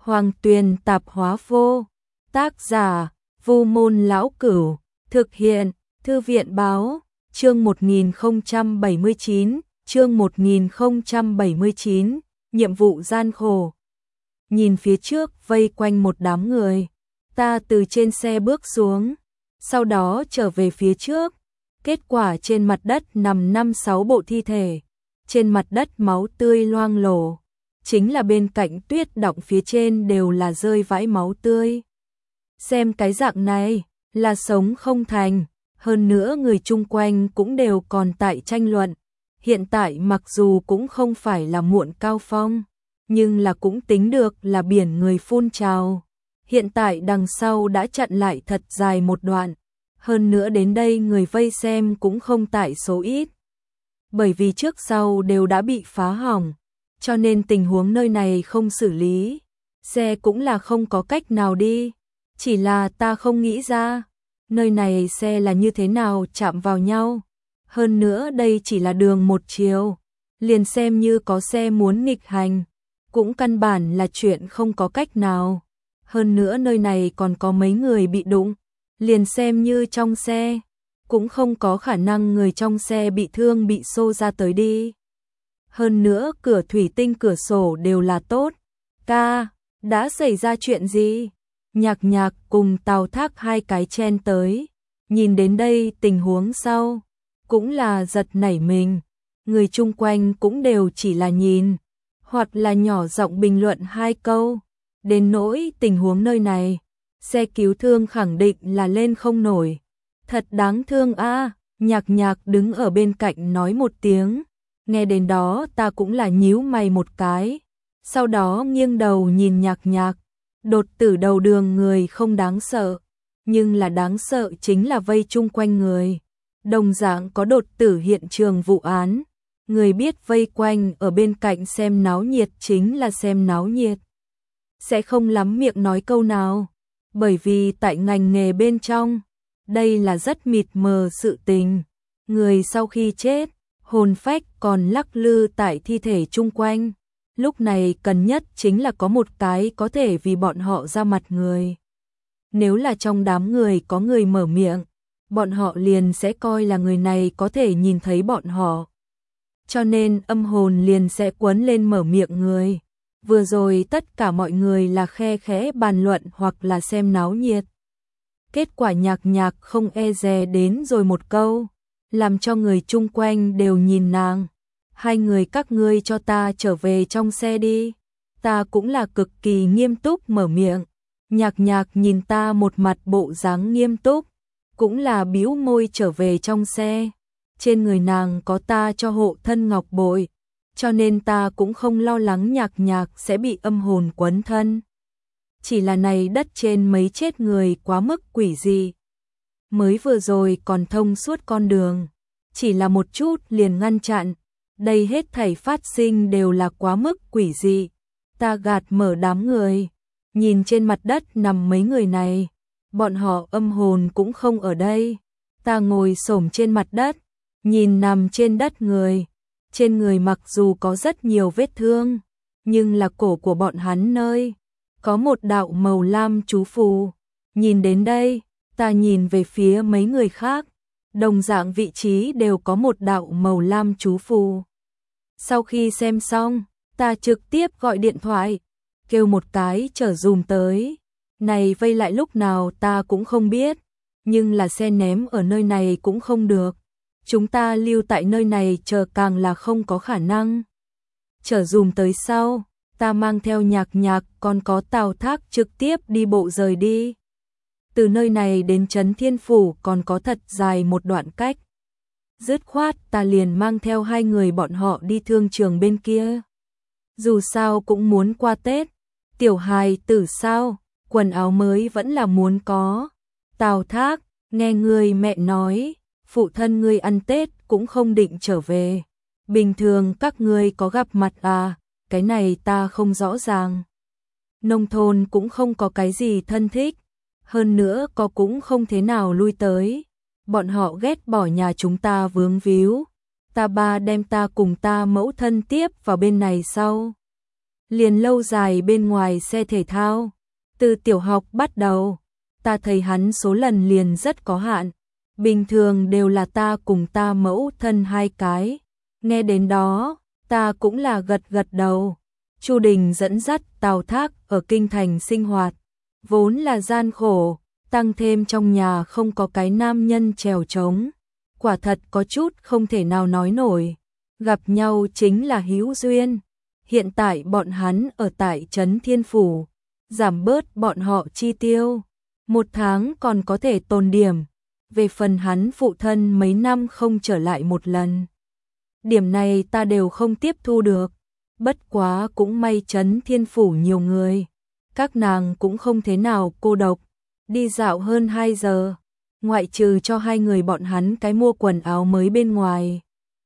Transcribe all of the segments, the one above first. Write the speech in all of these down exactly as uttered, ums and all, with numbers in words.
Hoàng Tuyền Tạp Hóa Vô. Tác giả: Vu Môn Lão Cửu. Thực hiện: Thư viện Báo. Chương một nghìn không trăm bảy mươi chín, chương một nghìn không trăm bảy mươi chín, nhiệm vụ gian khổ. Nhìn phía trước vây quanh một đám người, ta từ trên xe bước xuống, sau đó trở về phía trước. Kết quả trên mặt đất nằm năm sáu bộ thi thể, trên mặt đất máu tươi loang lổ, chính là bên cạnh tuyết đọng phía trên đều là rơi vãi máu tươi. Xem cái dạng này, là sống không thành, hơn nữa người chung quanh cũng đều còn tại tranh luận. Hiện tại mặc dù cũng không phải là muộn cao phong, nhưng là cũng tính được là biển người phun trào. Hiện tại đằng sau đã chặn lại thật dài một đoạn, hơn nữa đến đây người vây xem cũng không tại số ít. Bởi vì trước sau đều đã bị phá hỏng, cho nên tình huống nơi này không xử lý, xe cũng là không có cách nào đi. Chỉ là ta không nghĩ ra, nơi này xe là như thế nào chạm vào nhau. Hơn nữa đây chỉ là đường một chiều, liền xem như có xe muốn nghịch hành, cũng căn bản là chuyện không có cách nào. Hơn nữa nơi này còn có mấy người bị đụng, liền xem như trong xe, cũng không có khả năng người trong xe bị thương bị xô ra tới đi. Hơn nữa cửa thủy tinh cửa sổ đều là tốt. Ca, đã xảy ra chuyện gì? Nhạc Nhạc cùng Tào Thác hai cái chen tới, nhìn đến đây tình huống sau, cũng là giật nảy mình. Người chung quanh cũng đều chỉ là nhìn, hoặc là nhỏ giọng bình luận hai câu. Đến nỗi tình huống nơi này, xe cứu thương khẳng định là lên không nổi. Thật đáng thương a. À, Nhạc Nhạc đứng ở bên cạnh nói một tiếng. Nghe đến đó ta cũng là nhíu mày một cái, sau đó nghiêng đầu nhìn Nhạc Nhạc. Đột tử đầu đường người không đáng sợ, nhưng là đáng sợ chính là vây chung quanh người. Đồng dạng có đột tử hiện trường vụ án, người biết vây quanh ở bên cạnh xem náo nhiệt chính là xem náo nhiệt. Sẽ không lắm miệng nói câu nào, bởi vì tại ngành nghề bên trong, đây là rất mịt mờ sự tình. Người sau khi chết, hồn phách còn lắc lư tại thi thể chung quanh. Lúc này cần nhất chính là có một cái có thể vì bọn họ ra mặt người. Nếu là trong đám người có người mở miệng, bọn họ liền sẽ coi là người này có thể nhìn thấy bọn họ. Cho nên âm hồn liền sẽ quấn lên mở miệng người. Vừa rồi tất cả mọi người là khe khẽ bàn luận hoặc là xem náo nhiệt. Kết quả Nhạc Nhạc không e dè đến rồi một câu, làm cho người chung quanh đều nhìn nàng. Hai người các ngươi cho ta trở về trong xe đi. Ta cũng là cực kỳ nghiêm túc mở miệng. Nhạc Nhạc nhìn ta một mặt bộ dáng nghiêm túc, cũng là bĩu môi trở về trong xe. Trên người nàng có ta cho hộ thân ngọc bội, cho nên ta cũng không lo lắng Nhạc Nhạc sẽ bị âm hồn quấn thân. Chỉ là này đất trên mấy chết người quá mức quỷ dị. Mới vừa rồi còn thông suốt con đường, chỉ là một chút liền ngăn chặn. Đây hết thảy phát sinh đều là quá mức quỷ dị. Ta gạt mở đám người, nhìn trên mặt đất nằm mấy người này, bọn họ âm hồn cũng không ở đây. Ta ngồi xổm trên mặt đất, nhìn nằm trên đất người, trên người mặc dù có rất nhiều vết thương, nhưng là cổ của bọn hắn nơi có một đạo màu lam chú phù. Nhìn đến đây, ta nhìn về phía mấy người khác, đồng dạng vị trí đều có một đạo màu lam chú phù. Sau khi xem xong, ta trực tiếp gọi điện thoại, kêu một cái chở dùm tới. Này vây lại lúc nào ta cũng không biết, nhưng là xe ném ở nơi này cũng không được. Chúng ta lưu tại nơi này chờ càng là không có khả năng. Chở dùm tới sau, ta mang theo Nhạc Nhạc còn có Tào Thác trực tiếp đi bộ rời đi. Từ nơi này đến Trấn Thiên Phủ còn có thật dài một đoạn cách. Dứt khoát ta liền mang theo hai người bọn họ đi thương trường bên kia. Dù sao cũng muốn qua Tết, tiểu hài tử sao, quần áo mới vẫn là muốn có. Tào Thác, nghe người mẹ nói, phụ thân ngươi ăn Tết cũng không định trở về. Bình thường các ngươi có gặp mặt à, cái này ta không rõ ràng. Nông thôn cũng không có cái gì thân thích, hơn nữa có cũng không thế nào lui tới. Bọn họ ghét bỏ nhà chúng ta vướng víu. Ta ba đem ta cùng ta mẫu thân tiếp vào bên này sau. liền lâu dài bên ngoài xe thể thao. Từ tiểu học bắt đầu, ta thấy hắn số lần liền rất có hạn. Bình thường đều là ta cùng ta mẫu thân hai cái. Nghe đến đó, ta cũng là gật gật đầu. Chu Đình dẫn dắt Tào Thác ở kinh thành sinh hoạt, vốn là gian khổ, tăng thêm trong nhà không có cái nam nhân chèo trống, quả thật có chút không thể nào nói nổi. Gặp nhau chính là hữu duyên. Hiện tại bọn hắn ở tại trấn Thiên Phủ, giảm bớt bọn họ chi tiêu, một tháng còn có thể tồn điểm. Về phần hắn phụ thân mấy năm không trở lại một lần, điểm này ta đều không tiếp thu được. Bất quá cũng may trấn Thiên Phủ nhiều người, các nàng cũng không thế nào cô độc. Đi dạo hơn hai giờ, ngoại trừ cho hai người bọn hắn cái mua quần áo mới bên ngoài,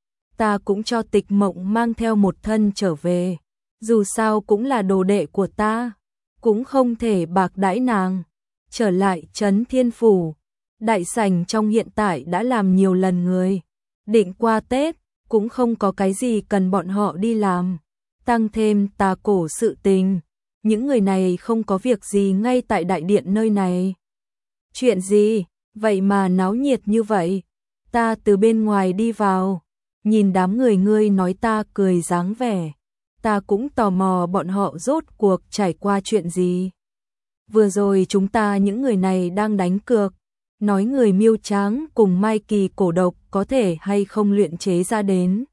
ta cũng cho Tịch Mộng mang theo một thân trở về. Dù sao cũng là đồ đệ của ta, cũng không thể bạc đãi nàng. Trở lại trấn Thiên Phủ, đại sảnh trong hiện tại đã làm nhiều lần người. Định qua Tết, cũng không có cái gì cần bọn họ đi làm. Tăng thêm tà cổ sự tình, những người này không có việc gì ngay tại đại điện nơi này. Chuyện gì, vậy mà náo nhiệt như vậy? Ta từ bên ngoài đi vào, nhìn đám người ngươi nói ta cười dáng vẻ. Ta cũng tò mò bọn họ rốt cuộc trải qua chuyện gì. Vừa rồi chúng ta những người này đang đánh cược, nói người Miêu Tráng cùng Mai Kỳ cổ độc có thể hay không luyện chế ra đến.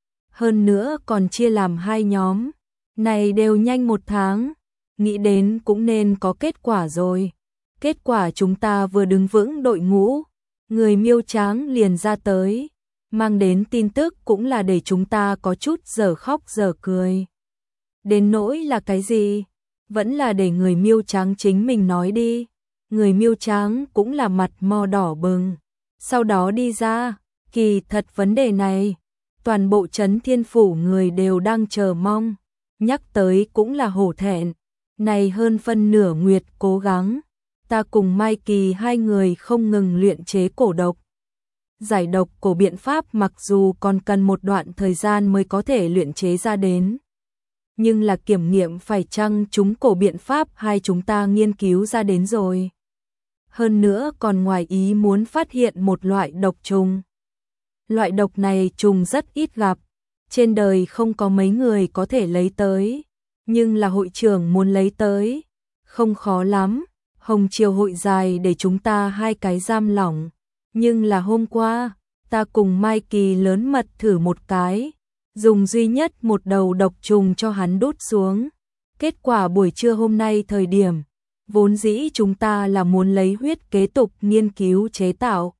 Hơn nữa còn chia làm hai nhóm, này đều nhanh một tháng, nghĩ đến cũng nên có kết quả rồi. Kết quả chúng ta vừa đứng vững đội ngũ, người Miêu Tráng liền ra tới, mang đến tin tức cũng là để chúng ta có chút giờ khóc giờ cười. Đến nỗi là cái gì? Vẫn là để người Miêu Tráng chính mình nói đi. Người Miêu Tráng cũng là mặt mo đỏ bừng. Sau đó đi ra, kỳ thật vấn đề này, toàn bộ trấn Thiên Phủ người đều đang chờ mong. Nhắc tới cũng là hổ thẹn. Này hơn phân nửa nguyệt cố gắng, ta cùng Mai Kỳ hai người không ngừng luyện chế cổ độc. Giải độc cổ biện pháp mặc dù còn cần một đoạn thời gian mới có thể luyện chế ra đến, nhưng là kiểm nghiệm phải chăng chúng cổ biện pháp hay chúng ta nghiên cứu ra đến rồi. Hơn nữa còn ngoài ý muốn phát hiện một loại độc trùng. Loại độc này trùng rất ít gặp, trên đời không có mấy người có thể lấy tới, nhưng là hội trưởng muốn lấy tới, không khó lắm. Hồng Triều hội dài để chúng ta hai cái giam lỏng, nhưng là hôm qua, ta cùng Mai Kỳ lớn mật thử một cái, dùng duy nhất một đầu độc trùng cho hắn đút xuống. Kết quả buổi trưa hôm nay thời điểm, vốn dĩ chúng ta là muốn lấy huyết kế tục nghiên cứu chế tạo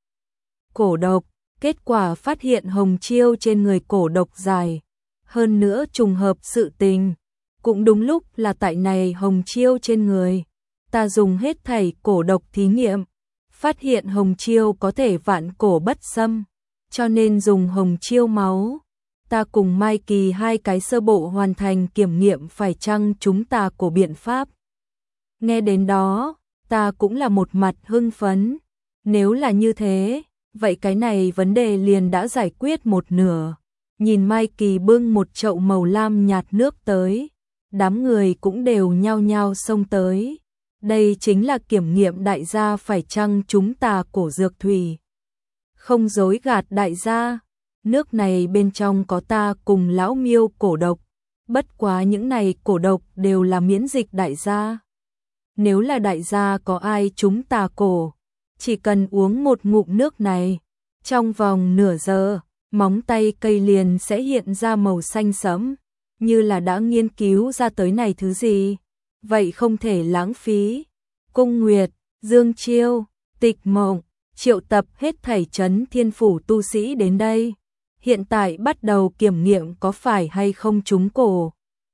cổ độc, kết quả phát hiện hồng chiêu trên người cổ độc dài. Hơn nữa trùng hợp sự tình, cũng đúng lúc là tại này hồng chiêu trên người. Ta dùng hết thảy cổ độc thí nghiệm, phát hiện hồng chiêu có thể vạn cổ bất xâm, cho nên dùng hồng chiêu máu. Ta cùng Mai Kỳ hai cái sơ bộ hoàn thành kiểm nghiệm phải chăng chúng ta cổ biện pháp. Nghe đến đó, ta cũng là một mặt hưng phấn. Nếu là như thế, vậy cái này vấn đề liền đã giải quyết một nửa. Nhìn Mai Kỳ bưng một chậu màu lam nhạt nước tới, đám người cũng đều nhao nhao xông tới. Đây chính là kiểm nghiệm đại gia phải chăng chúng ta cổ dược thủy. Không dối gạt đại gia, nước này bên trong có ta cùng lão Miêu cổ độc, bất quá những này cổ độc đều là miễn dịch đại gia. Nếu là đại gia có ai chúng ta cổ, chỉ cần uống một ngụm nước này, trong vòng nửa giờ, móng tay cây liền sẽ hiện ra màu xanh sẫm, như là đã nghiên cứu ra tới này thứ gì. Vậy không thể lãng phí. Cung Nguyệt, Dương Chiêu, Tịch Mộng, triệu tập hết thảy trấn Thiên Phủ tu sĩ đến đây. Hiện tại bắt đầu kiểm nghiệm có phải hay không trúng cổ.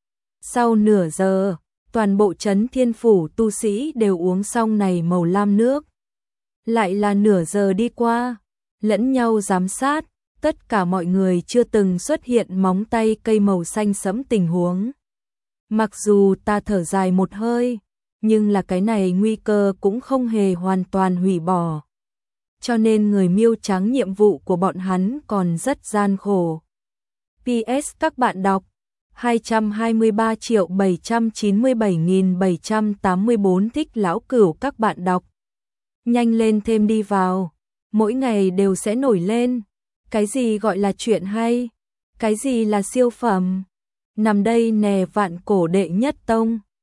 Sau nửa giờ, toàn bộ trấn Thiên Phủ tu sĩ đều uống xong này màu lam nước. Lại là nửa giờ đi qua, lẫn nhau giám sát, tất cả mọi người chưa từng xuất hiện móng tay cây màu xanh sẫm tình huống. Mặc dù ta thở dài một hơi, nhưng là cái này nguy cơ cũng không hề hoàn toàn hủy bỏ. Cho nên người Miêu Trắng nhiệm vụ của bọn hắn còn rất gian khổ. pê ét các bạn đọc, hai trăm hai mươi ba triệu bảy trăm chín mươi bảy nghìn bảy trăm tám mươi bốn thích lão cửu các bạn đọc. Nhanh lên thêm đi vào, mỗi ngày đều sẽ nổi lên. Cái gì gọi là chuyện hay? Cái gì là siêu phẩm? Nằm đây nè vạn cổ đệ nhất tông.